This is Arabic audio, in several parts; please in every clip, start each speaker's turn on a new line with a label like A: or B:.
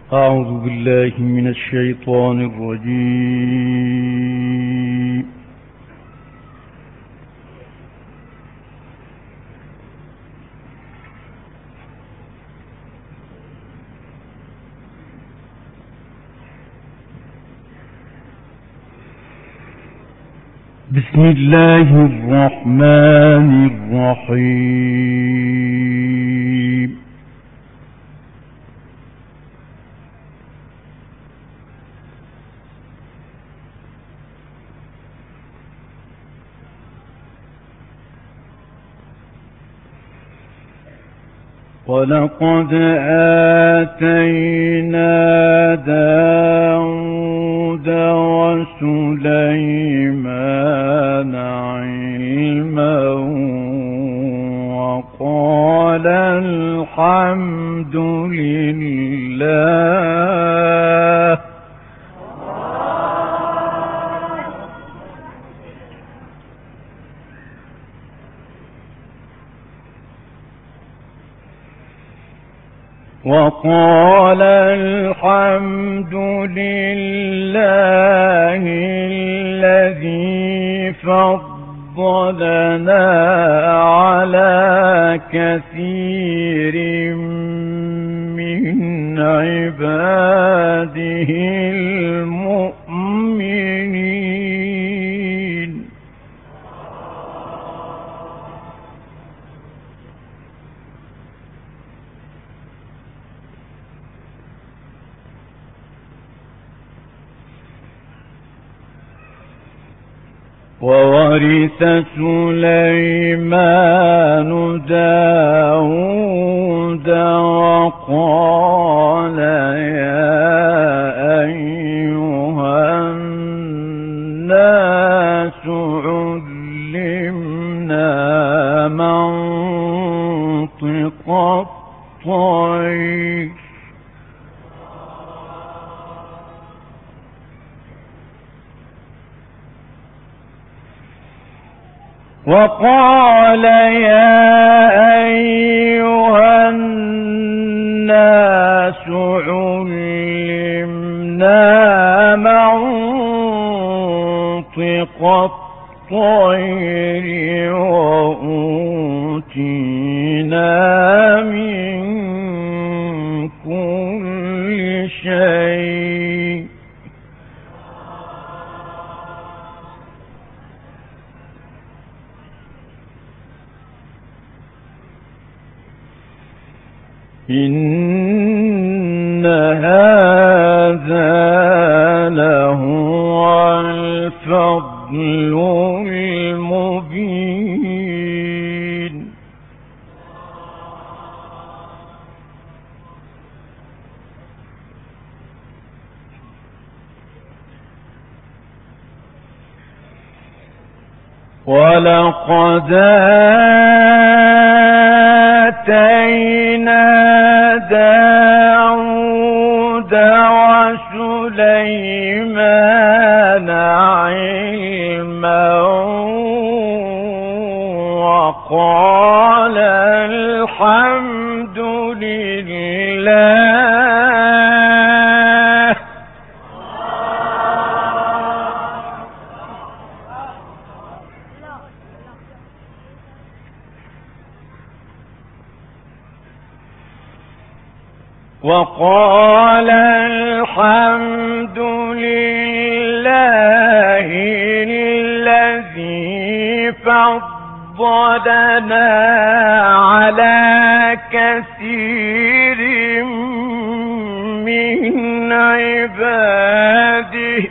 A: أعوذ بالله من الشيطان الرجيم. بسم الله الرحمن الرحيم. ولقد آتينا داود وسليمان علما وقال الحمد لله الذي فضلنا على كثير من عباده المؤمنين. وورث سليمان داود وقال يا أيها الناس علمنا منطق الطير وقال يا أيها الناس علمنا منطق الطير وأوتينا من كل شيء إن هذا لهو الفضل المبين. ولقد آتينا داود وسليمان علما وقال الحمد لله وقال الحمد لله الذي فضلنا على كثير من عباده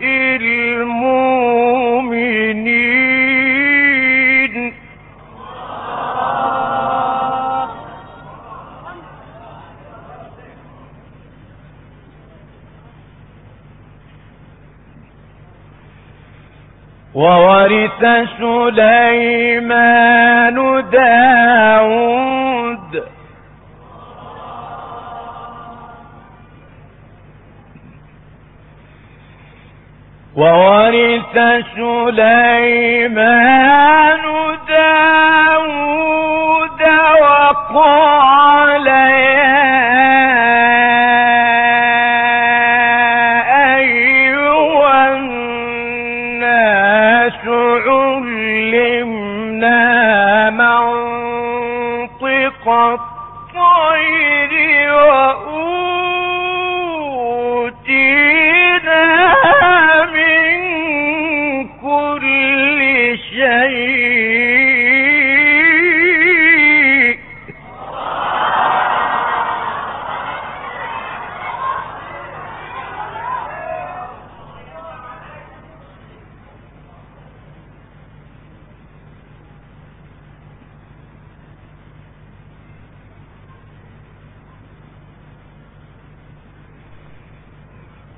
A: المؤمنين. وورث سليمان داود وورث سليمان داود وقال يا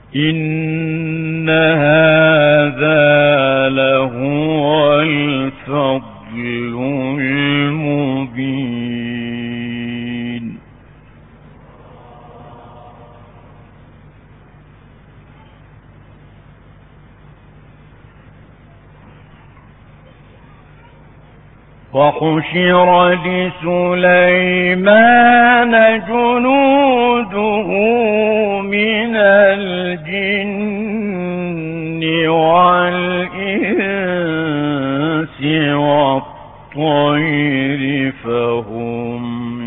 A: إن هذا لهو الفضل المبين. وحشر لسليمان جنوده من الجن والإنس والطير فهم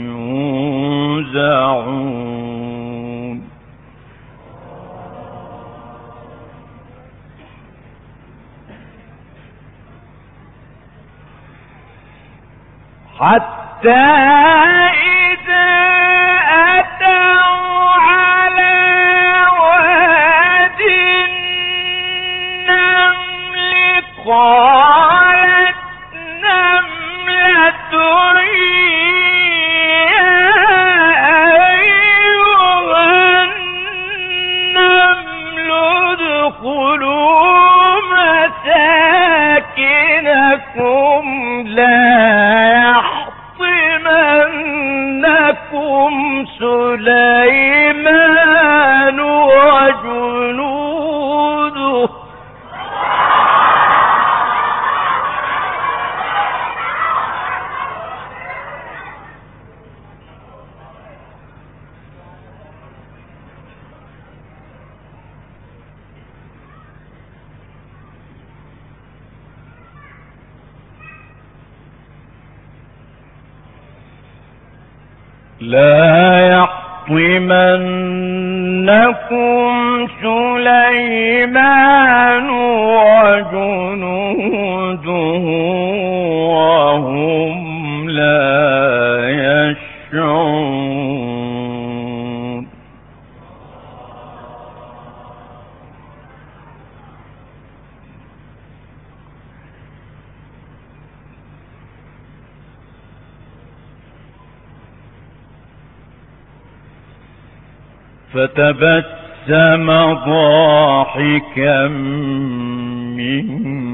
A: يوزعون. حتى إذا أتوا على واد النمل قالت نملة يا أيها النمل ادخلوا مساكنكم لا يحطمنكم سليمان وجنوده لا يحطمنكم سليمان وجنوده وهم لا يشعرون. فتبسم ضاحكا من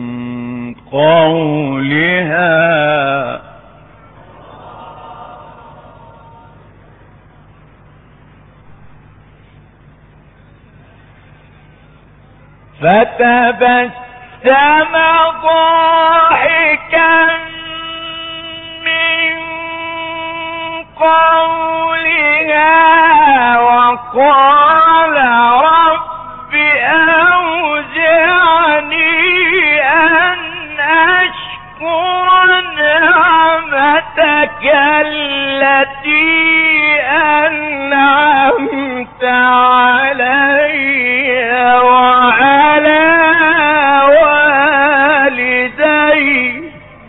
A: قولها فتبسم ضاحكا من قولها وقال رب أوزعني أن أشكر نعمتك التي أنعمت علي وعلى والدي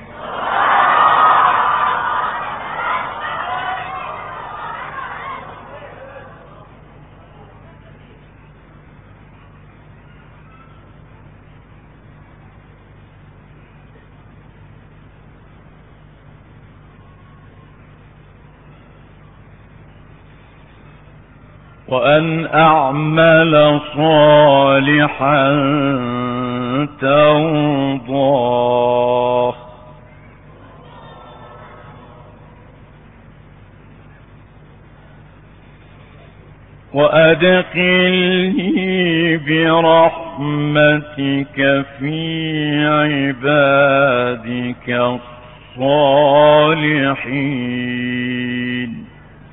A: وأن أعمل صالحا ترضاه وأدخلني برحمتك في عبادك الصالحين.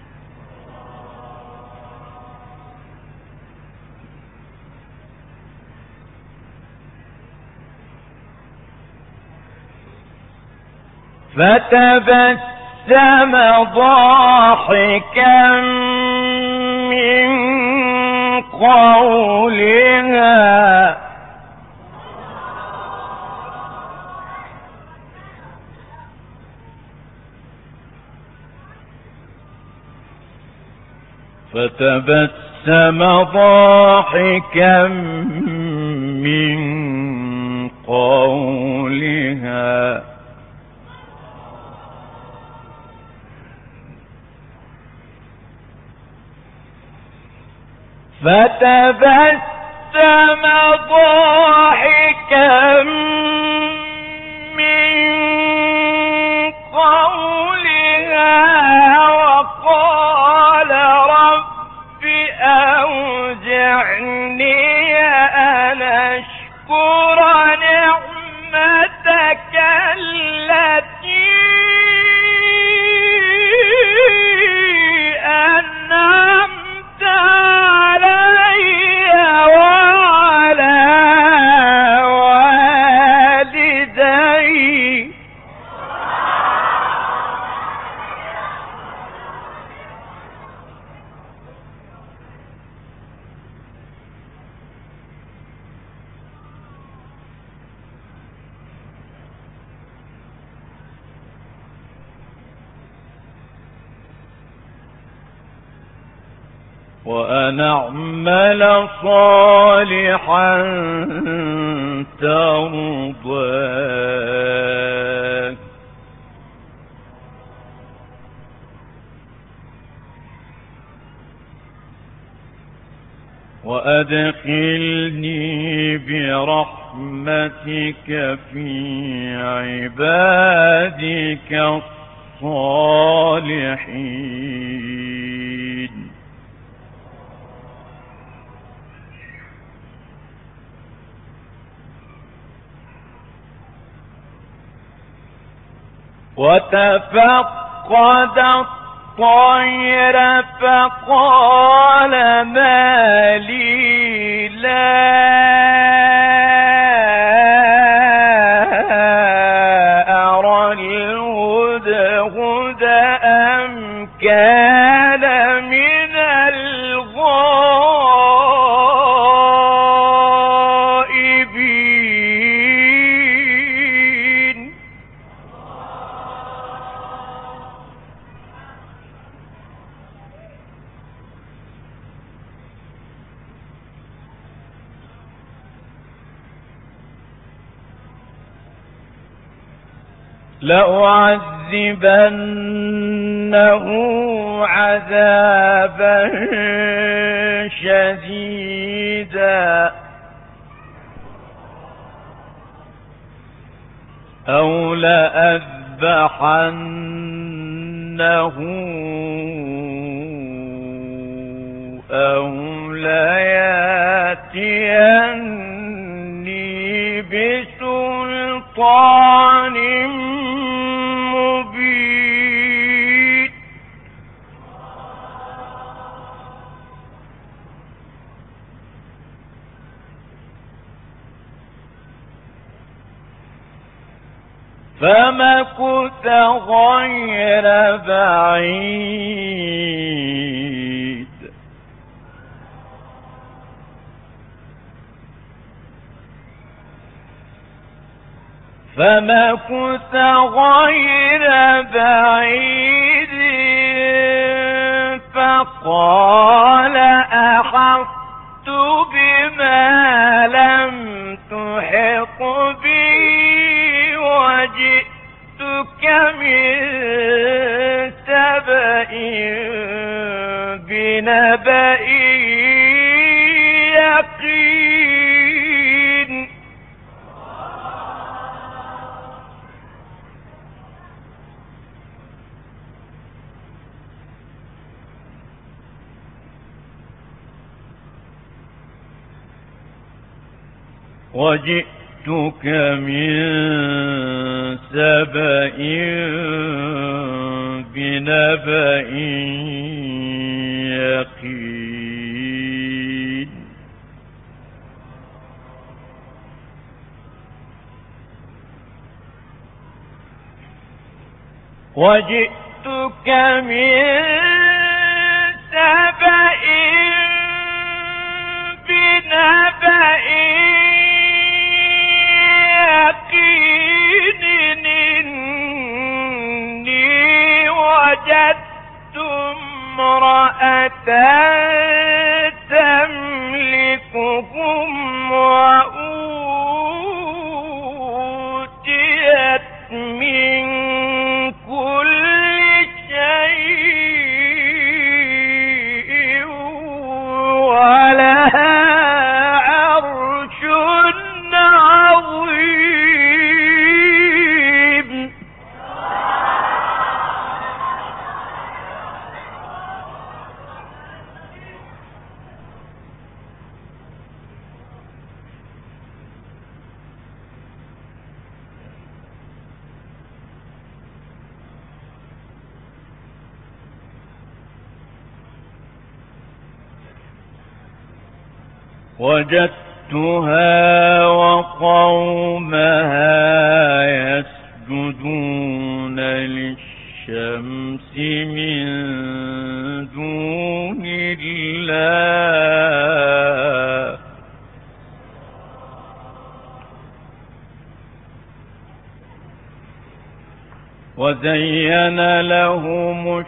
A: فتبسم ضاحكا من قولها فتبسم ضاحكا من قولها فتبسم ضاحكا من قولها وقال رب أوزعني أن أشكر نعمتك التي أنعمت علي وعلى والدي. وأن أعمل صالحا ترضاه وأدخلني برحمتك في عبادك الصالحين. وتفقد الطير فقال ما لي لا أرى الهدهد أم كان من الغائبين. لأعذبنه عذابا شديدا أو لأذبحنه أو ليأتيني بسلطان مبين. فمكث غير بعيد فقال أحطت بما لم تحط به وجئتك من سبأ بنبأ يقين. وجئتك من سبأ بنبأ يقين. وجئتك من سبأ بنبأ يقين إني وجدت امرأة تملكهم وأوتيت من كل شيء ولها
B: وجدتها وقومها يسجدون للشمس من دون الله وزين لهم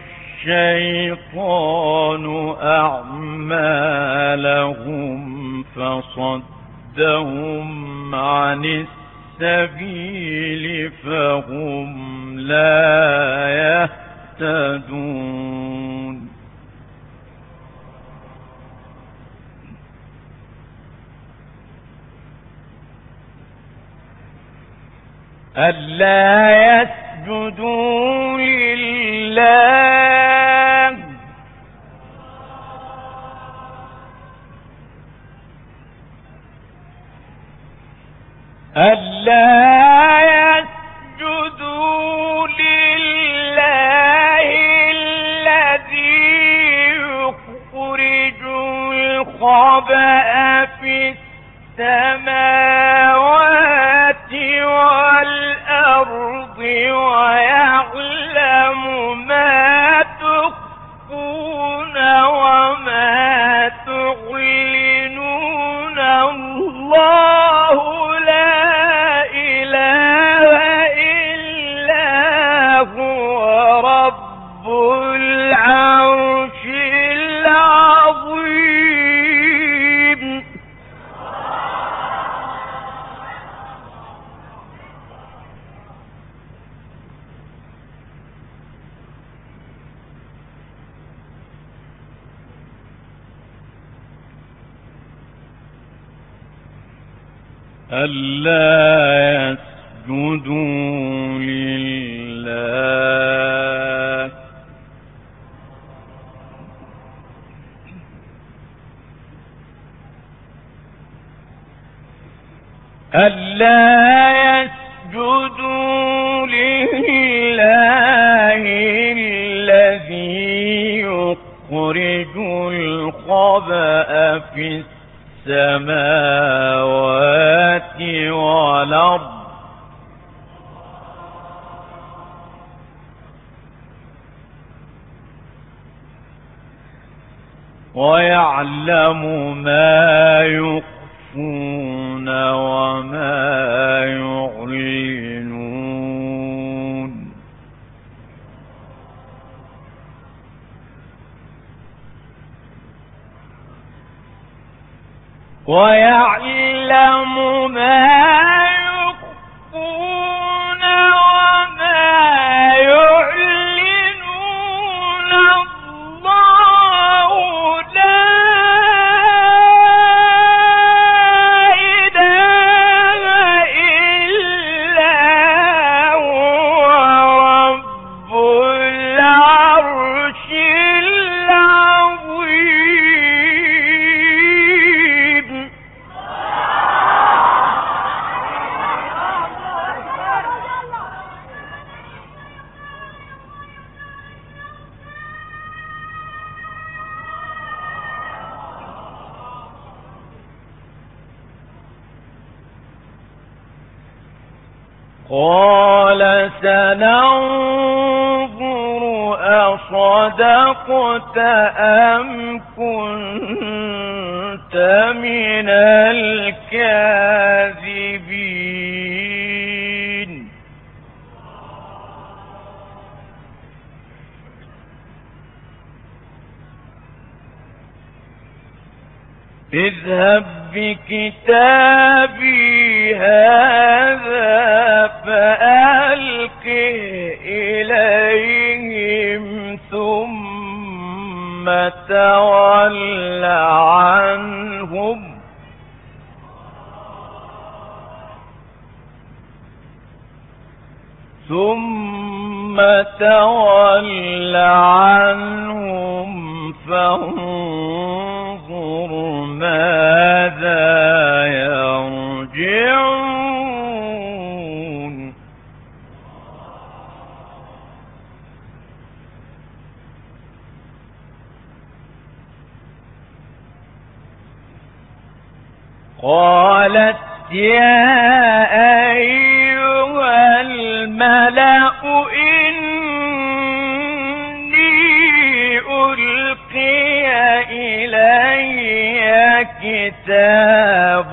B: الشيطان أعمالهم فصدهم عن السبيل فهم لا يهتدون ألا يسجدوا لله
A: الذي يخرج الخبأ في السماوات والأرض ويعلم ما تخفون وما تعلنون الله لا إله إلا هو رب العرش العظيم
B: ألا يسجدوا لله الذي يخرج الخبأ في السماوات والأرض ويعلم ما يخفون وما يعلنون
A: ويعلم ما يخفون وما يعلنون الله لا إله إلا هو رب العرش العظيم
B: قال سننظر أصدقت أم كنت من الكاذبين اذهب بكتابي هذا فألقه إليهم ثم تول عنهم فانظر ماذا يرجعون قالت يا أيها الملأ إني ألقي إلي كتاب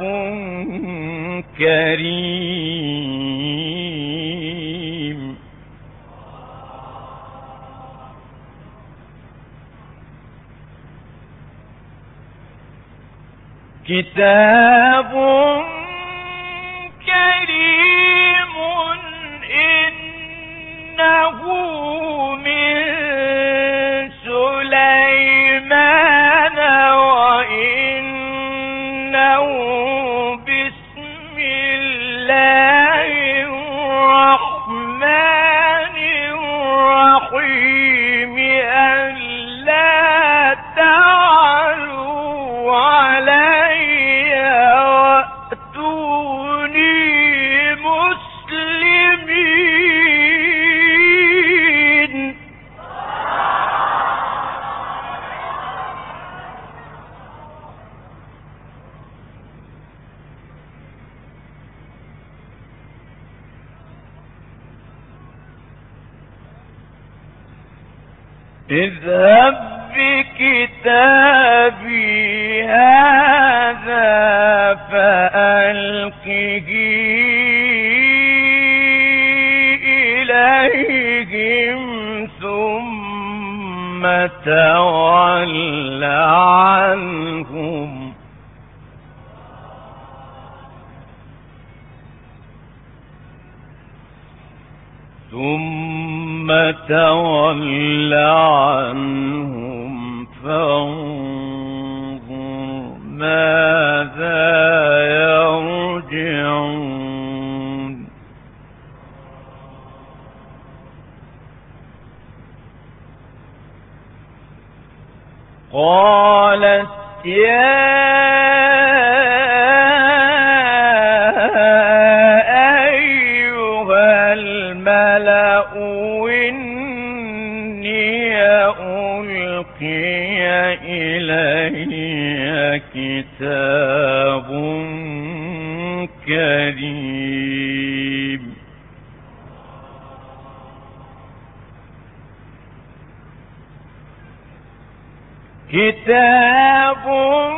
B: كريم كتاب كريم إنه من سليمان وإنه بسم الله الرحمن الرحيم ألا تعلوا علي وأتوني مسلمين. اذهب بكتابي هذا فألقه إليهم ثم تول عنهم فانظر ماذا يرجعون. قالت يا أيها الملأ إني ألقي إلي كتاب كريم كتاب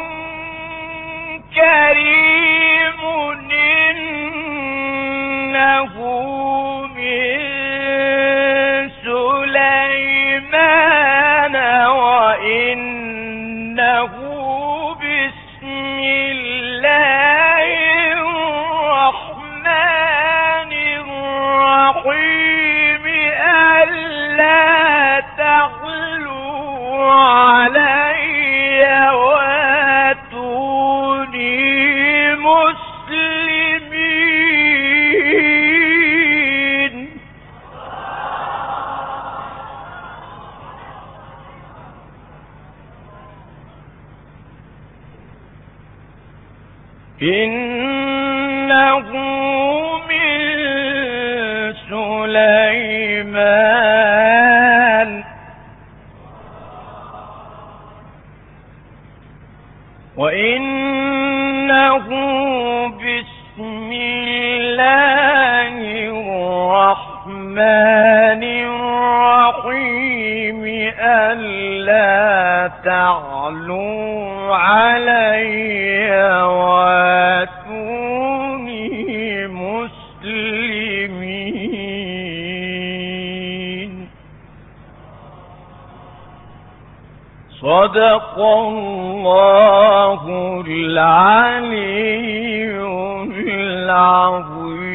B: كريم إنه من سليمان وإنه بسم الله الرحمن الرحيم ألا تعلوا علي وأتوني مسلمين. إنه من سليمان وإنه بسم الله الرحمن الرحيم ألا تعلوا علي وأتوني مسلمين. صدق الله العلي العظيم.